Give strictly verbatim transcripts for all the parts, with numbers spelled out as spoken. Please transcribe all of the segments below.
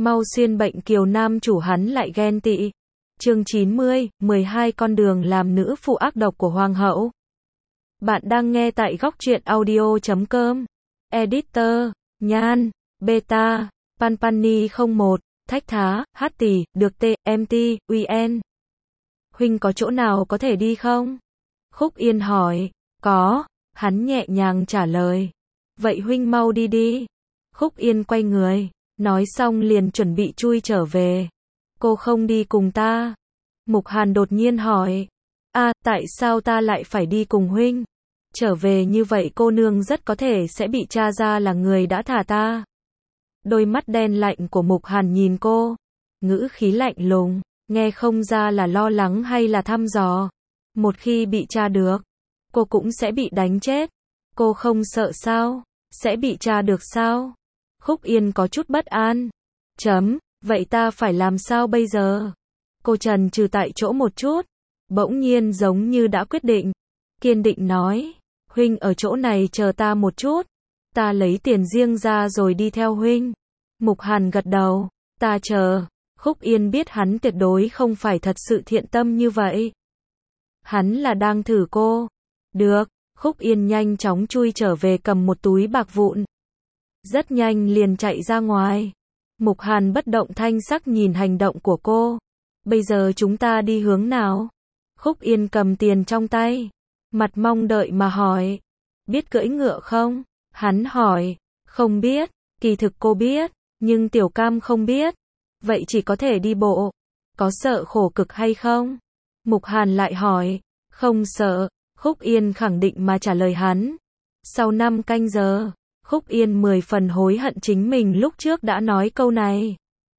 Mau xuyên bệnh kiều nam chủ hắn lại ghen tị. Chương chín mươi, mười hai con đường làm nữ phụ ác độc của hoàng hậu. Bạn đang nghe tại góc truyện audio chấm com. Editor, Nhan, Beta, Panpani không một, Thách Thá, Hát Tỷ, Được T, em tê, uy en. Huynh có chỗ nào có thể đi không? Khúc Yên hỏi. Có, hắn nhẹ nhàng trả lời. Vậy huynh mau đi đi. Khúc Yên quay người, nói xong liền chuẩn bị chui trở về. Cô không đi cùng ta? Mục Hàn đột nhiên hỏi. À, tại sao ta lại phải đi cùng huynh? Trở về như vậy cô nương rất có thể sẽ bị tra ra là người đã thả ta. Đôi mắt đen lạnh của Mục Hàn nhìn cô, ngữ khí lạnh lùng, nghe không ra là lo lắng hay là thăm dò. Một khi bị tra được, cô cũng sẽ bị đánh chết. Cô không sợ sao? Sẽ bị tra được sao? Khúc Yên có chút bất an. Chấm, vậy ta phải làm sao bây giờ? Cô chần chừ tại chỗ một chút, bỗng nhiên giống như đã quyết định, kiên định nói, huynh ở chỗ này chờ ta một chút, ta lấy tiền riêng ra rồi đi theo huynh. Mục Hàn gật đầu, ta chờ. Khúc Yên biết hắn tuyệt đối không phải thật sự thiện tâm như vậy. Hắn là đang thử cô. Được, Khúc Yên nhanh chóng chui trở về cầm một túi bạc vụn. Rất nhanh liền chạy ra ngoài. Mục Hàn bất động thanh sắc nhìn hành động của cô. Bây giờ chúng ta đi hướng nào? Khúc Yên cầm tiền trong tay, mặt mong đợi mà hỏi. Biết cưỡi ngựa không? Hắn hỏi. Không biết, kỳ thực cô biết, nhưng Tiểu Cam không biết. Vậy chỉ có thể đi bộ. Có sợ khổ cực hay không? Mục Hàn lại hỏi. Không sợ, Khúc Yên khẳng định mà trả lời hắn. Sau năm canh giờ, Khúc Yên mười phần hối hận chính mình lúc trước đã nói câu này.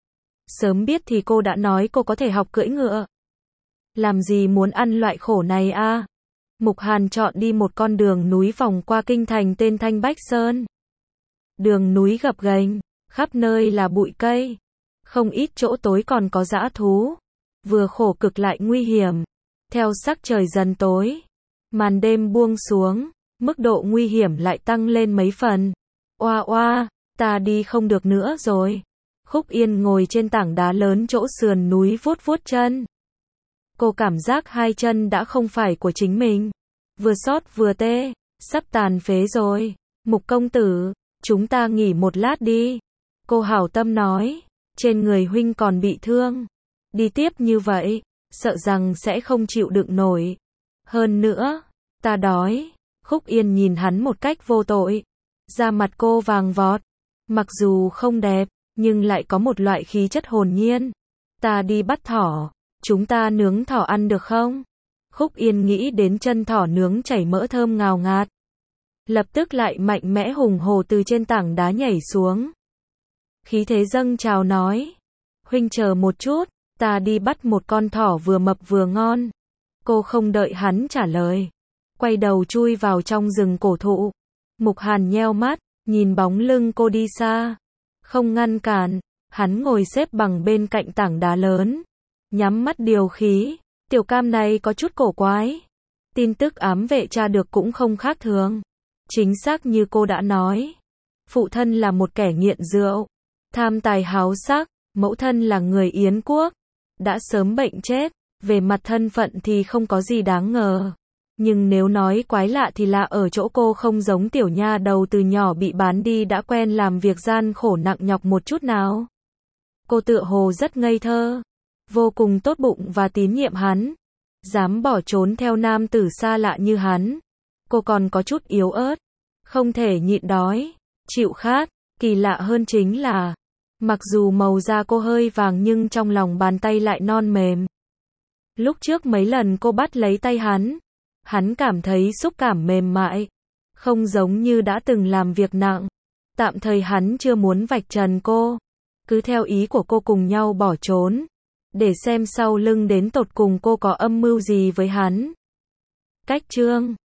Sớm biết thì cô đã nói cô có thể học cưỡi ngựa. Làm gì muốn ăn loại khổ này a? À? Mục Hàn chọn đi một con đường núi vòng qua kinh thành tên Thanh Bách Sơn. Đường núi gập ghềnh, khắp nơi là bụi cây. Không ít chỗ tối còn có dã thú. Vừa khổ cực lại nguy hiểm. Theo sắc trời dần tối, màn đêm buông xuống, mức độ nguy hiểm lại tăng lên mấy phần. Oa oa, ta đi không được nữa rồi. Khúc Yên ngồi trên tảng đá lớn chỗ sườn núi vuốt vuốt chân. Cô cảm giác hai chân đã không phải của chính mình. Vừa xót vừa tê, sắp tàn phế rồi. Mục công tử, chúng ta nghỉ một lát đi. Cô hảo tâm nói, trên người huynh còn bị thương. Đi tiếp như vậy, sợ rằng sẽ không chịu đựng nổi. Hơn nữa, ta đói. Khúc Yên nhìn hắn một cách vô tội. Da mặt cô vàng vọt. Mặc dù không đẹp, nhưng lại có một loại khí chất hồn nhiên. Ta đi bắt thỏ. Chúng ta nướng thỏ ăn được không? Khúc Yên nghĩ đến chân thỏ nướng chảy mỡ thơm ngào ngạt. Lập tức lại mạnh mẽ hùng hồ từ trên tảng đá nhảy xuống. Khí thế dâng trào nói. Huynh chờ một chút, ta đi bắt một con thỏ vừa mập vừa ngon. Cô không đợi hắn trả lời. Quay đầu chui vào trong rừng cổ thụ. Mục Hàn nheo mắt, nhìn bóng lưng cô đi xa. Không ngăn cản, hắn ngồi xếp bằng bên cạnh tảng đá lớn. Nhắm mắt điều khí. Tiểu Cam này có chút cổ quái. Tin tức ám vệ tra được cũng không khác thường. Chính xác như cô đã nói. Phụ thân là một kẻ nghiện rượu, tham tài háo sắc. Mẫu thân là người Yến quốc, đã sớm bệnh chết. Về mặt thân phận thì không có gì đáng ngờ. Nhưng nếu nói quái lạ thì lạ ở chỗ cô không giống tiểu nha đầu từ nhỏ bị bán đi đã quen làm việc gian khổ nặng nhọc một chút nào. Cô tựa hồ rất ngây thơ, vô cùng tốt bụng và tín nhiệm hắn. Dám bỏ trốn theo nam tử xa lạ như hắn. Cô còn có chút yếu ớt, không thể nhịn đói, chịu khát. Kỳ lạ hơn chính là, mặc dù màu da cô hơi vàng nhưng trong lòng bàn tay lại non mềm. Lúc trước mấy lần cô bắt lấy tay hắn, hắn cảm thấy xúc cảm mềm mại, không giống như đã từng làm việc nặng. Tạm thời hắn chưa muốn vạch trần cô, cứ theo ý của cô cùng nhau bỏ trốn, để xem sau lưng đến tột cùng cô có âm mưu gì với hắn. Cách chương